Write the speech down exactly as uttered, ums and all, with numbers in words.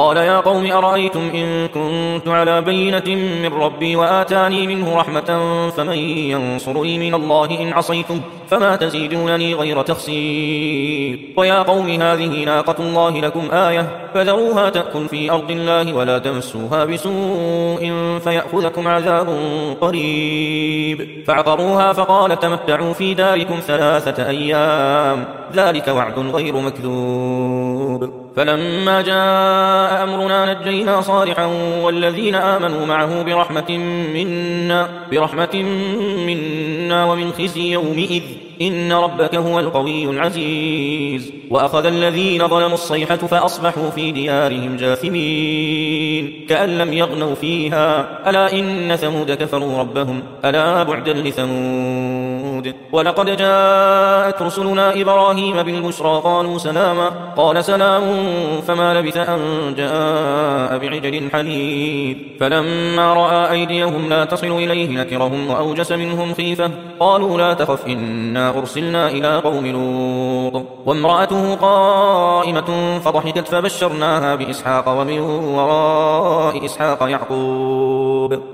قال يا قوم أرأيتم إن كنت على بينة من ربي وآتاني منه رحمة فمن ينصرني من الله إن عصيتم فما تزيدونني غير تخسير ويا قوم هذه ناقة الله لكم آية فذروها تأكل في أرض الله ولا تمسوها بسوء فيأخذكم عذاب قريب فعقروها فقال تمتعوا في داركم ثلاثة أيام ذلك وعد غير مكذوب فلما جاء أمرنا نجينا صالحا والذين آمنوا معه برحمة منا, برحمة منا ومن خزي يومئذ إن ربك هو القوي العزيز وأخذ الذين ظلموا الصيحة فأصبحوا في ديارهم جاثمين كأن لم يغنوا فيها ألا إن ثمود كفروا ربهم ألا بعدا لثمود ولقد جاءت رسلنا إبراهيم بالبشرى قالوا سلاما قال سلام فما لبث أن جاء بعجل حنيذ فلما رأى أيديهم لا تصل إليه نكرهم وأوجس منهم خيفة قالوا لا تخف إنا أرسلنا إلى قوم لوط وامرأته قائمة فضحكت فبشرناها بإسحاق ومن وراء إسحاق يعقوب